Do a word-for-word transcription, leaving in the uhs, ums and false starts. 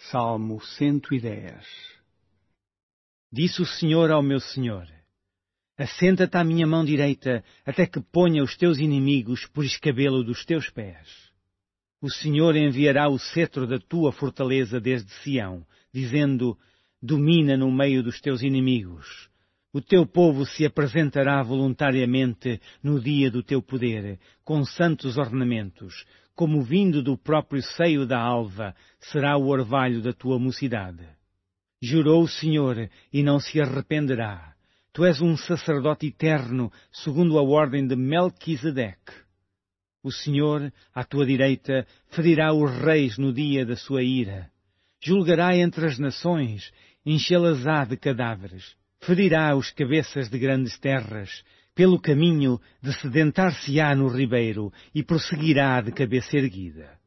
Salmo cento e dez. Disse o Senhor ao meu Senhor: assenta-te à minha mão direita, até que ponha os teus inimigos por escabelo dos teus pés. O Senhor enviará o cetro da tua fortaleza desde Sião, dizendo: domina no meio dos teus inimigos. O teu povo se apresentará voluntariamente no dia do teu poder, com santos ornamentos, como vindo do próprio seio da alva, será o orvalho da tua mocidade. Jurou o Senhor, e não se arrependerá. Tu és um sacerdote eterno, segundo a ordem de Melquisedeque. O Senhor, à tua direita, ferirá os reis no dia da sua ira. Julgará entre as nações, enchê-las-á de cadáveres. Ferirá os cabeças de grandes terras. Pelo caminho, dessedentar-se-á no ribeiro, e prosseguirá de cabeça erguida.